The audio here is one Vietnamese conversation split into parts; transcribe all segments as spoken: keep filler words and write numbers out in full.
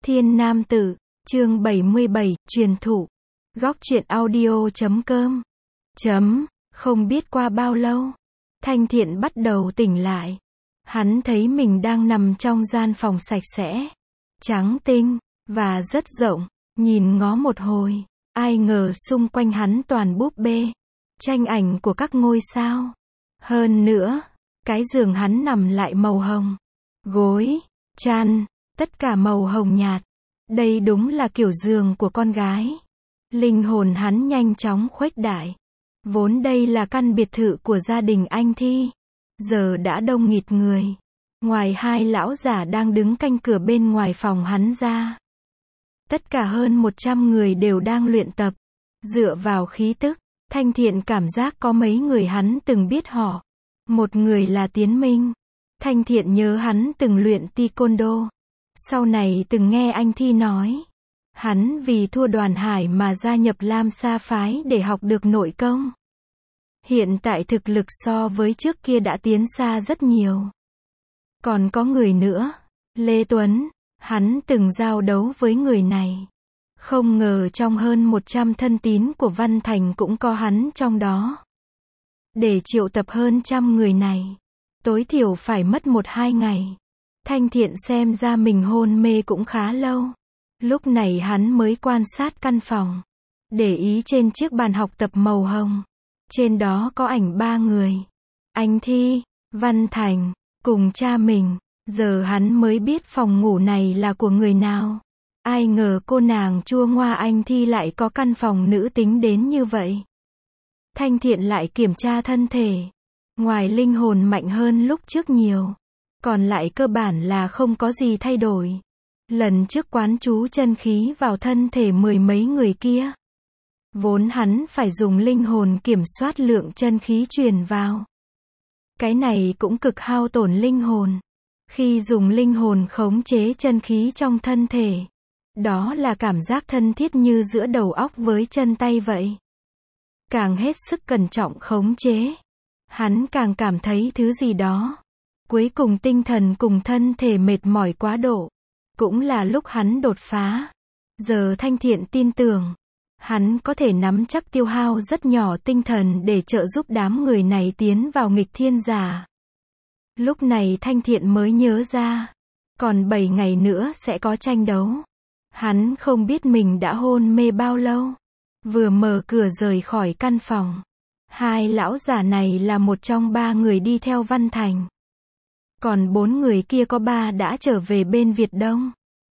Thiên Nam Tử, chương bảy mươi bảy, truyền thụ. Góc truyện audio chấm com. Chấm, không biết qua bao lâu, Thanh Thiện bắt đầu tỉnh lại. Hắn thấy mình đang nằm trong gian phòng sạch sẽ, trắng tinh, và rất rộng. Nhìn ngó một hồi, ai ngờ xung quanh hắn toàn búp bê, tranh ảnh của các ngôi sao. Hơn nữa, cái giường hắn nằm lại màu hồng. Gối, chăn, tất cả màu hồng nhạt. Đây đúng là kiểu giường của con gái. Linh hồn hắn nhanh chóng khuếch đại. Vốn đây là căn biệt thự của gia đình anh Thi. Giờ đã đông nghịt người. Ngoài hai lão giả đang đứng canh cửa bên ngoài phòng hắn ra, tất cả hơn một trăm người đều đang luyện tập. Dựa vào khí tức, Thanh Thiện cảm giác có mấy người hắn từng biết họ. Một người là Tiến Minh. Thanh Thiện nhớ hắn từng luyện taekwondo. Sau này từng nghe anh Thi nói, hắn vì thua Đoàn Hải mà gia nhập Lam Sa phái để học được nội công. Hiện tại thực lực so với trước kia đã tiến xa rất nhiều. Còn có người nữa, Lê Tuấn, hắn từng giao đấu với người này. Không ngờ trong hơn một trăm thân tín của Văn Thành cũng có hắn trong đó. Để triệu tập hơn trăm người này, tối thiểu phải mất một hai ngày. Thanh Thiện xem ra mình hôn mê cũng khá lâu. Lúc này hắn mới quan sát căn phòng. Để ý trên chiếc bàn học tập màu hồng. Trên đó có ảnh ba người. Anh Thi, Văn Thành, cùng cha mình. Giờ hắn mới biết phòng ngủ này là của người nào. Ai ngờ cô nàng chua ngoa anh Thi lại có căn phòng nữ tính đến như vậy. Thanh Thiện lại kiểm tra thân thể. Ngoài linh hồn mạnh hơn lúc trước nhiều, còn lại cơ bản là không có gì thay đổi. Lần trước quán chú chân khí vào thân thể mười mấy người kia, vốn hắn phải dùng linh hồn kiểm soát lượng chân khí truyền vào. Cái này cũng cực hao tổn linh hồn. Khi dùng linh hồn khống chế chân khí trong thân thể, đó là cảm giác thân thiết như giữa đầu óc với chân tay vậy. Càng hết sức cẩn trọng khống chế, hắn càng cảm thấy thứ gì đó. Cuối cùng tinh thần cùng thân thể mệt mỏi quá độ. Cũng là lúc hắn đột phá. Giờ Thanh Thiện tin tưởng, hắn có thể nắm chắc tiêu hao rất nhỏ tinh thần để trợ giúp đám người này tiến vào nghịch thiên giả. Lúc này Thanh Thiện mới nhớ ra, còn bảy ngày nữa sẽ có tranh đấu. Hắn không biết mình đã hôn mê bao lâu. Vừa mở cửa rời khỏi căn phòng, hai lão giả này là một trong ba người đi theo Văn Thành. Còn bốn người kia có ba đã trở về bên Việt Đông.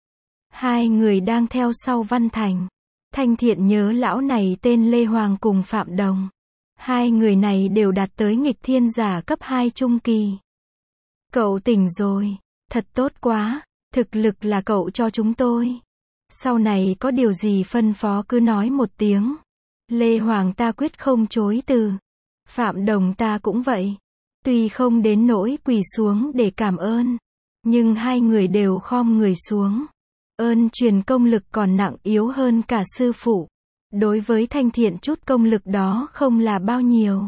Hai người đang theo sau Văn Thành. Thanh Thiện nhớ lão này tên Lê Hoàng cùng Phạm Đồng. Hai người này đều đạt tới nghịch thiên giả cấp hai trung kỳ. Cậu tỉnh rồi, thật tốt quá, thực lực là cậu cho chúng tôi. Sau này có điều gì phân phó cứ nói một tiếng. Lê Hoàng ta quyết không chối từ. Phạm Đồng ta cũng vậy. Tuy không đến nỗi quỳ xuống để cảm ơn, nhưng hai người đều khom người xuống. Ơn truyền công lực còn nặng yếu hơn cả sư phụ. Đối với Thanh Thiện chút công lực đó không là bao nhiêu.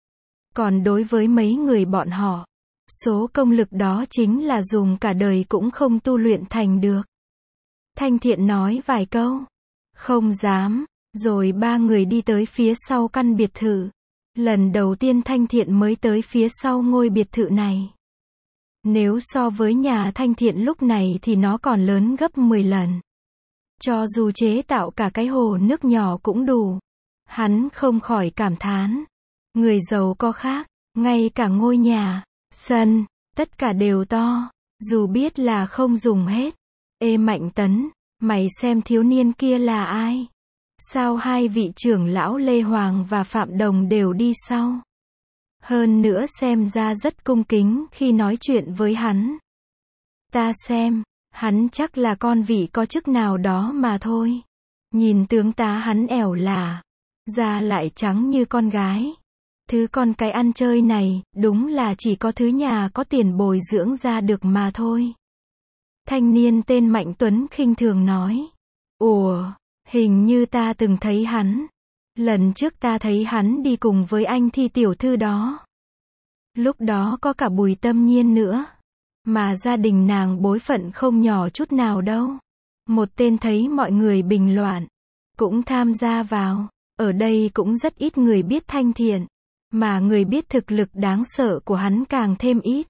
Còn đối với mấy người bọn họ, số công lực đó chính là dùng cả đời cũng không tu luyện thành được. Thanh Thiện nói vài câu, không dám, rồi ba người đi tới phía sau căn biệt thự. Lần đầu tiên Thanh Thiện mới tới phía sau ngôi biệt thự này. Nếu so với nhà Thanh Thiện lúc này thì nó còn lớn gấp mười lần. Cho dù chế tạo cả cái hồ nước nhỏ cũng đủ. Hắn không khỏi cảm thán. Người giàu có khác, ngay cả ngôi nhà, sân, tất cả đều to, dù biết là không dùng hết. Ê Mạnh Tấn, mày xem thiếu niên kia là ai? Sao hai vị trưởng lão Lê Hoàng và Phạm Đồng đều đi sau? Hơn nữa xem ra rất cung kính khi nói chuyện với hắn. Ta xem, hắn chắc là con vị có chức nào đó mà thôi. Nhìn tướng tá hắn ẻo lả, da lại trắng như con gái. Thứ con cái ăn chơi này, đúng là chỉ có thứ nhà có tiền bồi dưỡng ra được mà thôi. Thanh niên tên Mạnh Tuấn khinh thường nói. Ủa, hình như ta từng thấy hắn. Lần trước ta thấy hắn đi cùng với anh Thi tiểu thư đó. Lúc đó có cả Bùi Tâm Nhiên nữa. Mà gia đình nàng bối phận không nhỏ chút nào đâu. Một tên thấy mọi người bình loạn, cũng tham gia vào. Ở đây cũng rất ít người biết Thanh Thiện, mà người biết thực lực đáng sợ của hắn càng thêm ít.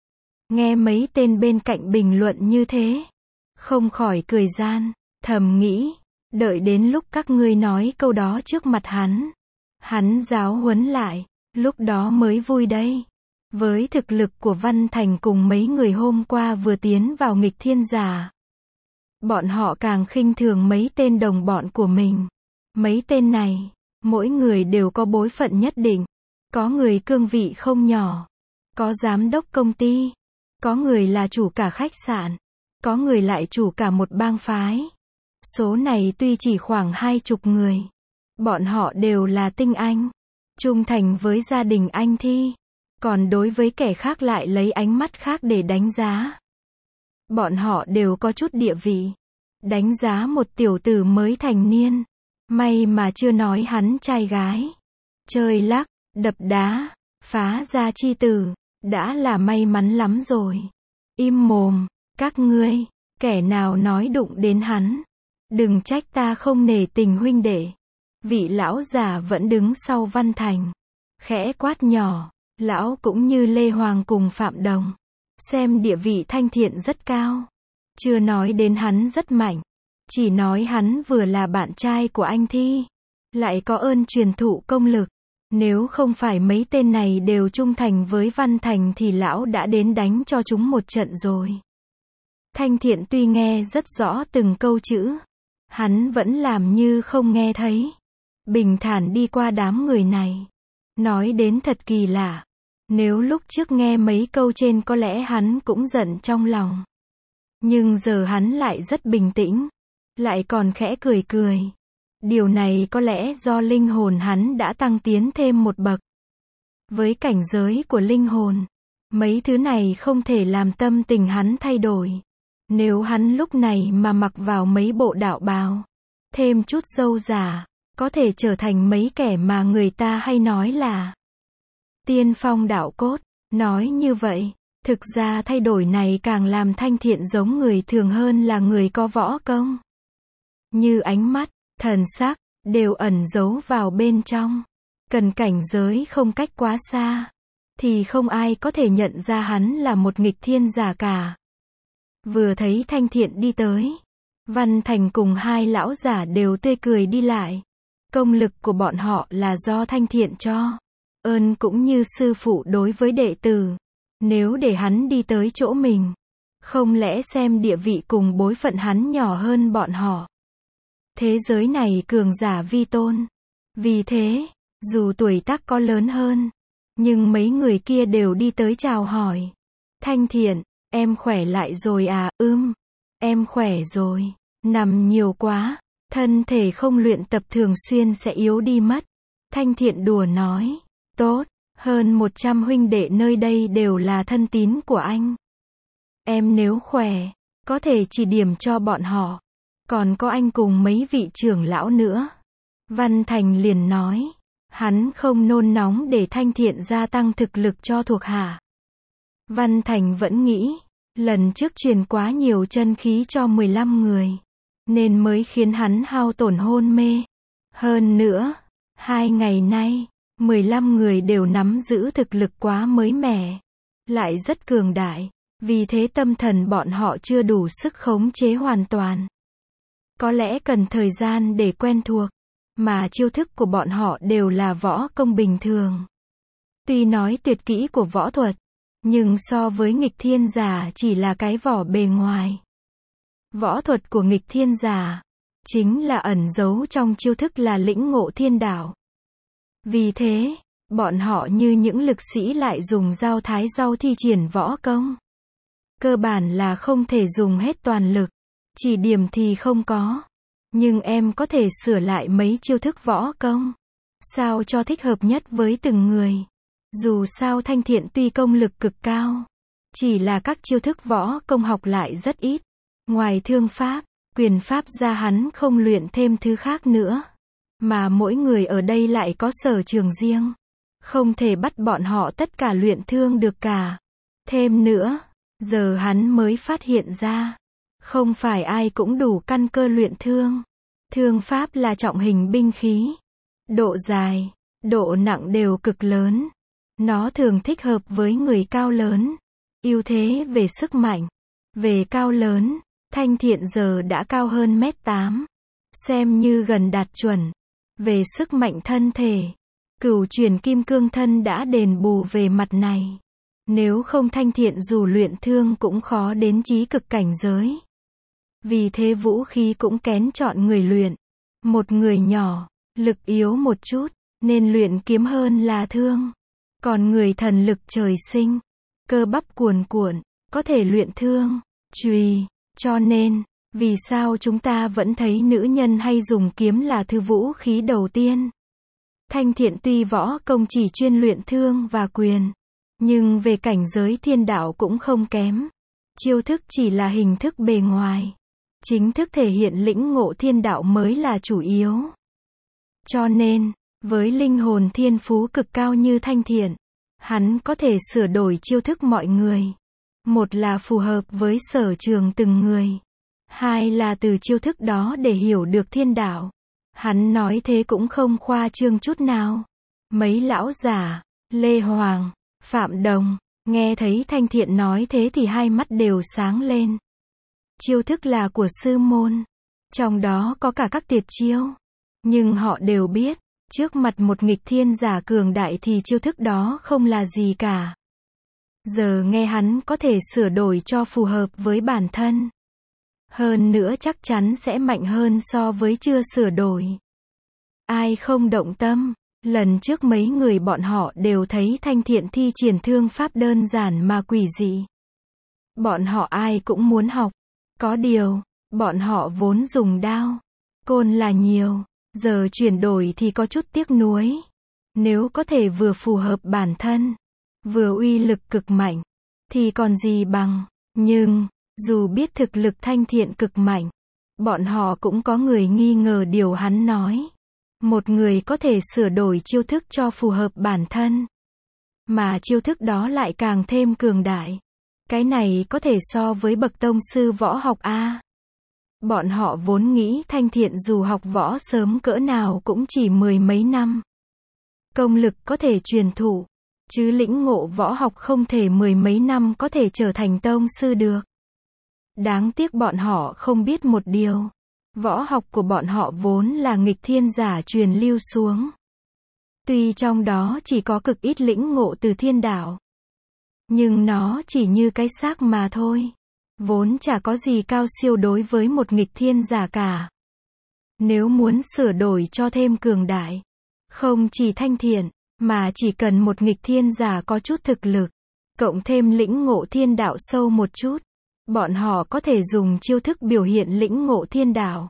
Nghe mấy tên bên cạnh bình luận như thế, không khỏi cười gian, thầm nghĩ, đợi đến lúc các ngươi nói câu đó trước mặt hắn, hắn giáo huấn lại, lúc đó mới vui đây. Với thực lực của Văn Thành cùng mấy người hôm qua vừa tiến vào nghịch thiên giả, bọn họ càng khinh thường mấy tên đồng bọn của mình. Mấy tên này, mỗi người đều có bối phận nhất định, có người cương vị không nhỏ, có giám đốc công ty, có người là chủ cả khách sạn, có người lại chủ cả một bang phái. Số này tuy chỉ khoảng hai chục người, bọn họ đều là tinh anh, trung thành với gia đình anh Thi, còn đối với kẻ khác lại lấy ánh mắt khác để đánh giá. Bọn họ đều có chút địa vị, đánh giá một tiểu tử mới thành niên, may mà chưa nói hắn trai gái, chơi lắc, đập đá, phá gia chi tử, đã là may mắn lắm rồi. Im mồm, các ngươi, kẻ nào nói đụng đến hắn, đừng trách ta không nể tình huynh đệ. Vị lão già vẫn đứng sau Văn Thành, khẽ quát nhỏ, lão cũng như Lê Hoàng cùng Phạm Đồng, xem địa vị Thanh Thiện rất cao, chưa nói đến hắn rất mạnh, chỉ nói hắn vừa là bạn trai của anh Thi, lại có ơn truyền thụ công lực. Nếu không phải mấy tên này đều trung thành với Văn Thành thì lão đã đến đánh cho chúng một trận rồi. Thanh Thiện tuy nghe rất rõ từng câu chữ, hắn vẫn làm như không nghe thấy, bình thản đi qua đám người này. Nói đến thật kỳ lạ, nếu lúc trước nghe mấy câu trên có lẽ hắn cũng giận trong lòng, nhưng giờ hắn lại rất bình tĩnh, lại còn khẽ cười cười. Điều này có lẽ do linh hồn hắn đã tăng tiến thêm một bậc. Với cảnh giới của linh hồn, mấy thứ này không thể làm tâm tình hắn thay đổi. Nếu hắn lúc này mà mặc vào mấy bộ đạo bào, thêm chút râu giả, có thể trở thành mấy kẻ mà người ta hay nói là tiên phong đạo cốt. Nói như vậy, thực ra thay đổi này càng làm Thanh Thiện giống người thường hơn là người có võ công. Như ánh mắt, thần sắc, đều ẩn giấu vào bên trong. Cần cảnh giới không cách quá xa, thì không ai có thể nhận ra hắn là một nghịch thiên giả cả. Vừa thấy Thanh Thiện đi tới, Văn Thành cùng hai lão giả đều tươi cười đi lại. Công lực của bọn họ là do Thanh Thiện cho. Ơn cũng như sư phụ đối với đệ tử. Nếu để hắn đi tới chỗ mình, không lẽ xem địa vị cùng bối phận hắn nhỏ hơn bọn họ. Thế giới này cường giả vi tôn. Vì thế, dù tuổi tác có lớn hơn, nhưng mấy người kia đều đi tới chào hỏi. Thanh Thiện, em khỏe lại rồi à? Ưm, em khỏe rồi. Nằm nhiều quá, thân thể không luyện tập thường xuyên sẽ yếu đi mất. Thanh Thiện đùa nói. Tốt, hơn một trăm huynh đệ nơi đây đều là thân tín của anh. Em nếu khỏe, có thể chỉ điểm cho bọn họ. Còn có anh cùng mấy vị trưởng lão nữa. Văn Thành liền nói. Hắn không nôn nóng để Thanh Thiện gia tăng thực lực cho thuộc hạ. Văn Thành vẫn nghĩ, lần trước truyền quá nhiều chân khí cho mười lăm người, nên mới khiến hắn hao tổn hôn mê. Hơn nữa, hai ngày nay, mười lăm người đều nắm giữ thực lực quá mới mẻ, lại rất cường đại, vì thế tâm thần bọn họ chưa đủ sức khống chế hoàn toàn. Có lẽ cần thời gian để quen thuộc, mà chiêu thức của bọn họ đều là võ công bình thường. Tuy nói tuyệt kỹ của võ thuật, nhưng so với nghịch thiên giả chỉ là cái vỏ bề ngoài. Võ thuật của nghịch thiên giả, chính là ẩn giấu trong chiêu thức là lĩnh ngộ thiên đạo. Vì thế, bọn họ như những lực sĩ lại dùng dao thái rau thi triển võ công. Cơ bản là không thể dùng hết toàn lực, chỉ điểm thì không có. Nhưng em có thể sửa lại mấy chiêu thức võ công, sao cho thích hợp nhất với từng người. Dù sao Thanh Thiện tuy công lực cực cao, chỉ là các chiêu thức võ công học lại rất ít. Ngoài thương pháp, quyền pháp ra hắn không luyện thêm thứ khác nữa. Mà mỗi người ở đây lại có sở trường riêng. Không thể bắt bọn họ tất cả luyện thương được cả. Thêm nữa, giờ hắn mới phát hiện ra, Không phải ai cũng đủ căn cơ luyện thương. Thương pháp là trọng hình binh khí. Độ dài, độ nặng đều cực lớn. Nó thường thích hợp với người cao lớn. Ưu thế về sức mạnh. Về cao lớn, Thanh Thiện giờ đã cao hơn mét tám. Xem như gần đạt chuẩn. Về sức mạnh thân thể, Cửu Chuyển Kim Cương Thân đã đền bù về mặt này. Nếu không Thanh Thiện dù luyện thương cũng khó đến chí cực cảnh giới. Vì thế vũ khí cũng kén chọn người luyện. Một người nhỏ, lực yếu một chút, nên luyện kiếm hơn là thương. Còn người thần lực trời sinh, cơ bắp cuồn cuộn, có thể luyện thương, chùy. Cho nên, vì sao chúng ta vẫn thấy nữ nhân hay dùng kiếm là thứ vũ khí đầu tiên? Thanh Thiện tuy võ công chỉ chuyên luyện thương và quyền, nhưng về cảnh giới thiên đạo cũng không kém. Chiêu thức chỉ là hình thức bề ngoài. Chính thức thể hiện lĩnh ngộ thiên đạo mới là chủ yếu. Cho nên, với linh hồn thiên phú cực cao như Thanh Thiện, hắn có thể sửa đổi chiêu thức mọi người. Một là phù hợp với sở trường từng người. Hai là từ chiêu thức đó để hiểu được thiên đạo. Hắn nói thế cũng không khoa trương chút nào. Mấy lão giả, Lê Hoàng, Phạm Đồng, nghe thấy Thanh Thiện nói thế thì hai mắt đều sáng lên. Chiêu thức là của sư môn. Trong đó có cả các tuyệt chiêu. Nhưng họ đều biết, trước mặt một nghịch thiên giả cường đại thì chiêu thức đó không là gì cả. Giờ nghe hắn có thể sửa đổi cho phù hợp với bản thân. Hơn nữa chắc chắn sẽ mạnh hơn so với chưa sửa đổi. Ai không động tâm, lần trước mấy người bọn họ đều thấy Thanh Thiện thi triển thương pháp đơn giản mà quỷ dị. Bọn họ ai cũng muốn học. Có điều, bọn họ vốn dùng đao, côn là nhiều, giờ chuyển đổi thì có chút tiếc nuối. Nếu có thể vừa phù hợp bản thân, vừa uy lực cực mạnh, thì còn gì bằng. Nhưng, dù biết thực lực Thanh Thiện cực mạnh, bọn họ cũng có người nghi ngờ điều hắn nói. Một người có thể sửa đổi chiêu thức cho phù hợp bản thân, mà chiêu thức đó lại càng thêm cường đại. Cái này có thể so với bậc tông sư võ học A. Bọn họ vốn nghĩ Thanh Thiện dù học võ sớm cỡ nào cũng chỉ mười mấy năm. Công lực có thể truyền thụ, chứ lĩnh ngộ võ học không thể mười mấy năm có thể trở thành tông sư được. Đáng tiếc bọn họ không biết một điều. Võ học của bọn họ vốn là nghịch thiên giả truyền lưu xuống. Tuy trong đó chỉ có cực ít lĩnh ngộ từ thiên đạo, nhưng nó chỉ như cái xác mà thôi. Vốn chả có gì cao siêu đối với một nghịch thiên giả cả. Nếu muốn sửa đổi cho thêm cường đại, không chỉ Thanh Thiện, mà chỉ cần một nghịch thiên giả có chút thực lực, cộng thêm lĩnh ngộ thiên đạo sâu một chút, bọn họ có thể dùng chiêu thức biểu hiện lĩnh ngộ thiên đạo,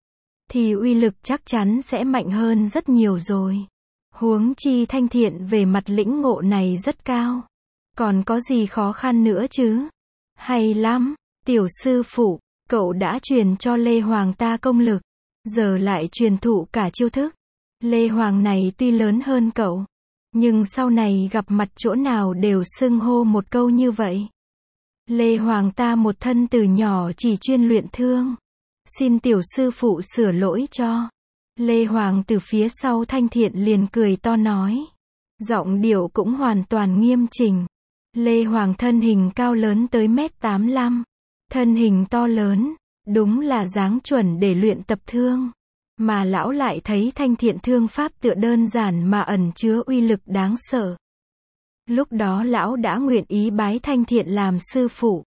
thì uy lực chắc chắn sẽ mạnh hơn rất nhiều rồi. Huống chi Thanh Thiện về mặt lĩnh ngộ này rất cao. Còn có gì khó khăn nữa chứ? Hay lắm, tiểu sư phụ, cậu đã truyền cho Lê Hoàng ta công lực, giờ lại truyền thụ cả chiêu thức. Lê Hoàng này tuy lớn hơn cậu, nhưng sau này gặp mặt chỗ nào đều xưng hô một câu như vậy. Lê Hoàng ta một thân từ nhỏ chỉ chuyên luyện thương. Xin tiểu sư phụ sửa lỗi cho. Lê Hoàng từ phía sau Thanh Thiện liền cười to nói. Giọng điệu cũng hoàn toàn nghiêm chỉnh. Lê Hoàng thân hình cao lớn tới mét tám mươi lăm. Thân hình to lớn, đúng là dáng chuẩn để luyện tập thương. Mà lão lại thấy Thanh Thiện thương pháp tựa đơn giản mà ẩn chứa uy lực đáng sợ. Lúc đó lão đã nguyện ý bái Thanh Thiện làm sư phụ.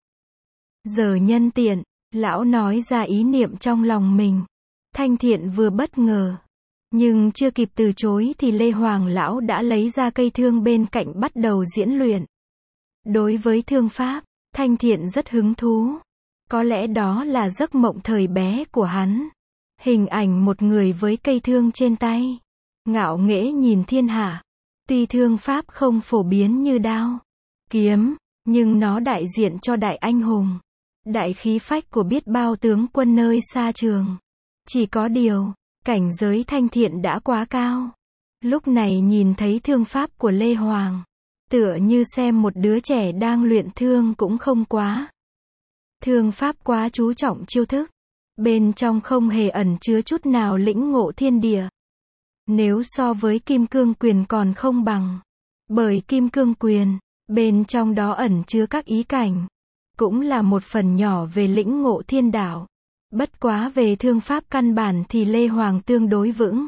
Giờ nhân tiện, lão nói ra ý niệm trong lòng mình. Thanh Thiện vừa bất ngờ, nhưng chưa kịp từ chối thì Lê Hoàng lão đã lấy ra cây thương bên cạnh bắt đầu diễn luyện. Đối với thương pháp, Thanh Thiện rất hứng thú. Có lẽ đó là giấc mộng thời bé của hắn. Hình ảnh một người với cây thương trên tay, ngạo nghễ nhìn thiên hạ. Tuy thương pháp không phổ biến như đao, kiếm, nhưng nó đại diện cho đại anh hùng, đại khí phách của biết bao tướng quân nơi xa trường. Chỉ có điều, cảnh giới Thanh Thiện đã quá cao. Lúc này nhìn thấy thương pháp của Lê Hoàng, tựa như xem một đứa trẻ đang luyện thương cũng không quá. Thương pháp quá chú trọng chiêu thức. Bên trong không hề ẩn chứa chút nào lĩnh ngộ thiên địa. Nếu so với kim cương quyền còn không bằng. Bởi kim cương quyền, bên trong đó ẩn chứa các ý cảnh. Cũng là một phần nhỏ về lĩnh ngộ thiên đạo. Bất quá về thương pháp căn bản thì Lê Hoàng tương đối vững.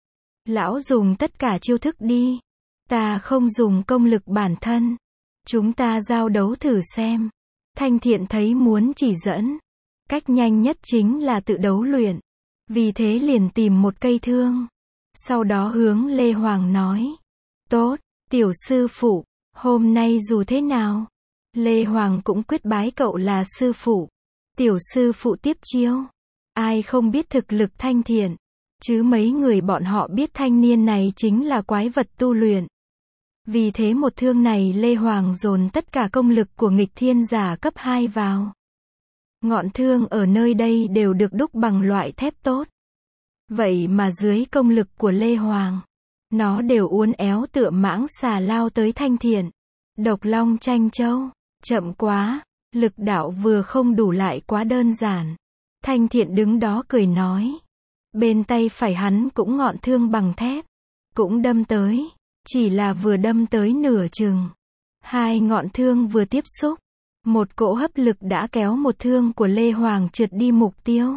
Lão dùng tất cả chiêu thức đi. Ta không dùng công lực bản thân. Chúng ta giao đấu thử xem. Thanh Thiện thấy muốn chỉ dẫn. Cách nhanh nhất chính là tự đấu luyện. Vì thế liền tìm một cây thương. Sau đó hướng Lê Hoàng nói. Tốt, tiểu sư phụ, hôm nay dù thế nào. Lê Hoàng cũng quyết bái cậu là sư phụ. Tiểu sư phụ tiếp chiêu. Ai không biết thực lực Thanh Thiện. Chứ mấy người bọn họ biết thanh niên này chính là quái vật tu luyện. Vì thế một thương này Lê Hoàng dồn tất cả công lực của nghịch thiên giả cấp hai vào. Ngọn thương ở nơi đây đều được đúc bằng loại thép tốt. Vậy mà dưới công lực của Lê Hoàng, nó đều uốn éo tựa mãng xà lao tới Thanh Thiện. Độc long tranh châu, chậm quá, lực đạo vừa không đủ lại quá đơn giản. Thanh Thiện đứng đó cười nói. Bên tay phải hắn cũng ngọn thương bằng thép, cũng đâm tới, chỉ là vừa đâm tới nửa chừng. Hai ngọn thương vừa tiếp xúc, một cỗ hấp lực đã kéo một thương của Lê Hoàng trượt đi mục tiêu.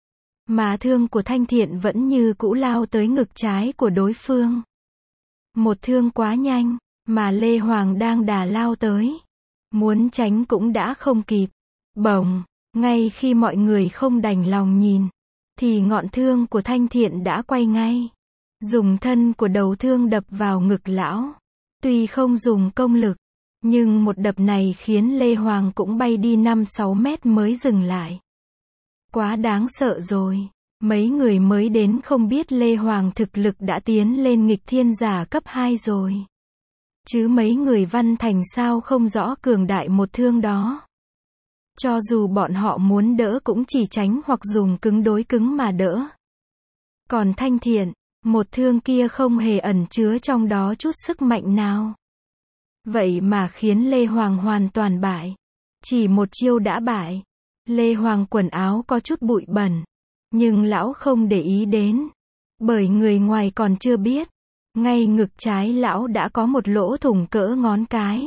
Mà thương của Thanh Thiện vẫn như cũ lao tới ngực trái của đối phương. Một thương quá nhanh, mà Lê Hoàng đang đà lao tới. Muốn tránh cũng đã không kịp. Bỗng, ngay khi mọi người không đành lòng nhìn, thì ngọn thương của Thanh Thiện đã quay ngay. Dùng thân của đầu thương đập vào ngực lão. Tuy không dùng công lực, nhưng một đập này khiến Lê Hoàng cũng bay đi năm sáu mét mới dừng lại. Quá đáng sợ rồi. Mấy người mới đến không biết Lê Hoàng thực lực đã tiến lên nghịch thiên giả cấp hai rồi. Chứ mấy người Văn Thành sao không rõ cường đại một thương đó. Cho dù bọn họ muốn đỡ cũng chỉ tránh hoặc dùng cứng đối cứng mà đỡ. Còn Thanh Thiện, một thương kia không hề ẩn chứa trong đó chút sức mạnh nào. Vậy mà khiến Lê Hoàng hoàn toàn bại. Chỉ một chiêu đã bại. Lê Hoàng quần áo có chút bụi bẩn. Nhưng lão không để ý đến. Bởi người ngoài còn chưa biết. Ngay ngực trái lão đã có một lỗ thủng cỡ ngón cái.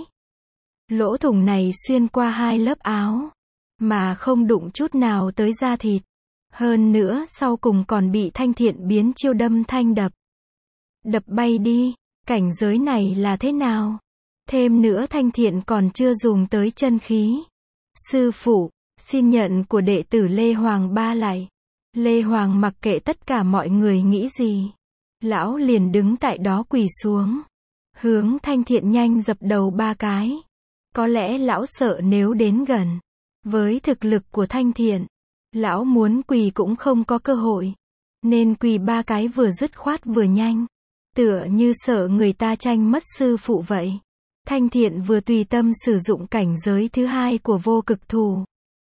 Lỗ thủng này xuyên qua hai lớp áo. Mà không đụng chút nào tới da thịt. Hơn nữa sau cùng còn bị Thanh Thiện biến chiêu đâm thanh đập. Đập bay đi. Cảnh giới này là thế nào? Thêm nữa Thanh Thiện còn chưa dùng tới chân khí. Sư phụ, xin nhận của đệ tử Lê Hoàng ba lại. Lê Hoàng mặc kệ tất cả mọi người nghĩ gì. Lão liền đứng tại đó quỳ xuống. Hướng Thanh Thiện nhanh dập đầu ba cái. Có lẽ lão sợ nếu đến gần. Với thực lực của Thanh Thiện, lão muốn quỳ cũng không có cơ hội. Nên quỳ ba cái vừa dứt khoát vừa nhanh. Tựa như sợ người ta tranh mất sư phụ vậy. Thanh Thiện vừa tùy tâm sử dụng cảnh giới thứ hai của vô cực thủ.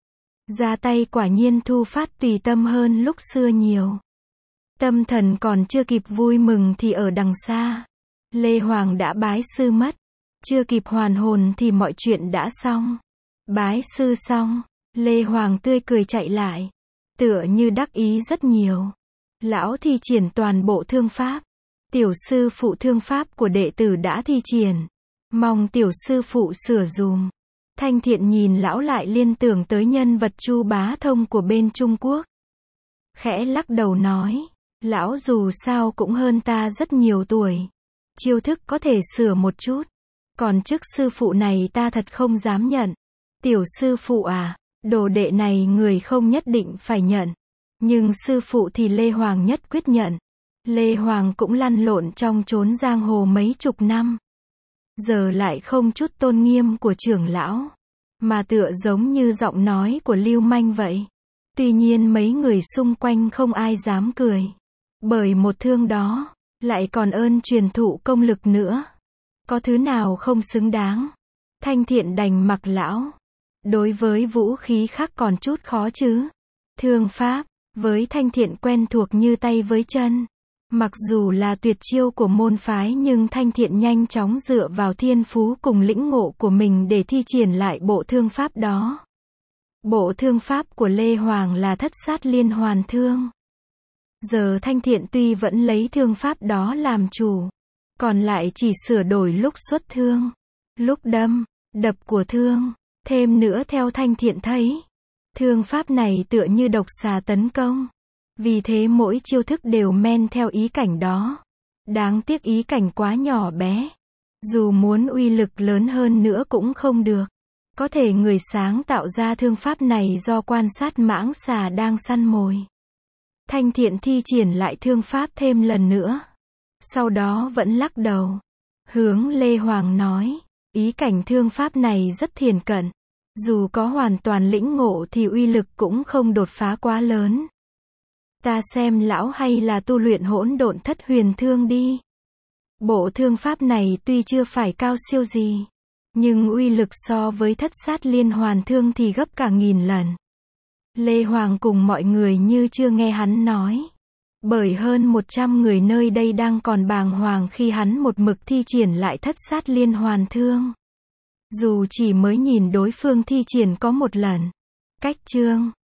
Ra tay quả nhiên thu phát tùy tâm hơn lúc xưa nhiều. Tâm thần còn chưa kịp vui mừng thì ở đằng xa. Lê Hoàng đã bái sư mất. Chưa kịp hoàn hồn thì mọi chuyện đã xong. Bái sư xong, Lê Hoàng tươi cười chạy lại. Tựa như đắc ý rất nhiều. Lão thi triển toàn bộ thương pháp. Tiểu sư phụ thương pháp của đệ tử đã thi triển. Mong tiểu sư phụ sửa dùm. Thanh Thiện nhìn lão lại liên tưởng tới nhân vật Chu Bá Thông của bên Trung Quốc. Khẽ lắc đầu nói. Lão dù sao cũng hơn ta rất nhiều tuổi. Chiêu thức có thể sửa một chút. Còn chức sư phụ này ta thật không dám nhận. Tiểu sư phụ à, đồ đệ này người không nhất định phải nhận. Nhưng sư phụ thì Lê Hoàng nhất quyết nhận. Lê Hoàng cũng lăn lộn trong chốn giang hồ mấy chục năm. Giờ lại không chút tôn nghiêm của trưởng lão. Mà tựa giống như giọng nói của lưu manh vậy. Tuy nhiên mấy người xung quanh không ai dám cười. Bởi một thương đó, lại còn ơn truyền thụ công lực nữa. Có thứ nào không xứng đáng. Thanh Thiện đành mặc lão. Đối với vũ khí khác còn chút khó chứ. Thương pháp, với Thanh Thiện quen thuộc như tay với chân. Mặc dù là tuyệt chiêu của môn phái nhưng Thanh Thiện nhanh chóng dựa vào thiên phú cùng lĩnh ngộ của mình để thi triển lại bộ thương pháp đó. Bộ thương pháp của Lê Hoàng là thất sát liên hoàn thương. Giờ Thanh Thiện tuy vẫn lấy thương pháp đó làm chủ, còn lại chỉ sửa đổi lúc xuất thương, lúc đâm, đập của thương. Thêm nữa theo Thanh Thiện thấy, thương pháp này tựa như độc xà tấn công. Vì thế mỗi chiêu thức đều men theo ý cảnh đó. Đáng tiếc ý cảnh quá nhỏ bé. Dù muốn uy lực lớn hơn nữa cũng không được. Có thể người sáng tạo ra thương pháp này do quan sát mãng xà đang săn mồi. Thanh Thiện thi triển lại thương pháp thêm lần nữa. Sau đó vẫn lắc đầu. Hướng Lê Hoàng nói, ý cảnh thương pháp này rất thiền cận. Dù có hoàn toàn lĩnh ngộ thì uy lực cũng không đột phá quá lớn. Ta xem lão hay là tu luyện hỗn độn thất huyền thương đi. Bộ thương pháp này tuy chưa phải cao siêu gì, nhưng uy lực so với thất sát liên hoàn thương thì gấp cả nghìn lần. Lê Hoàng cùng mọi người như chưa nghe hắn nói. Bởi hơn một trăm người nơi đây đang còn bàng hoàng khi hắn một mực thi triển lại thất sát liên hoàn thương. Dù chỉ mới nhìn đối phương thi triển có một lần. Cách chương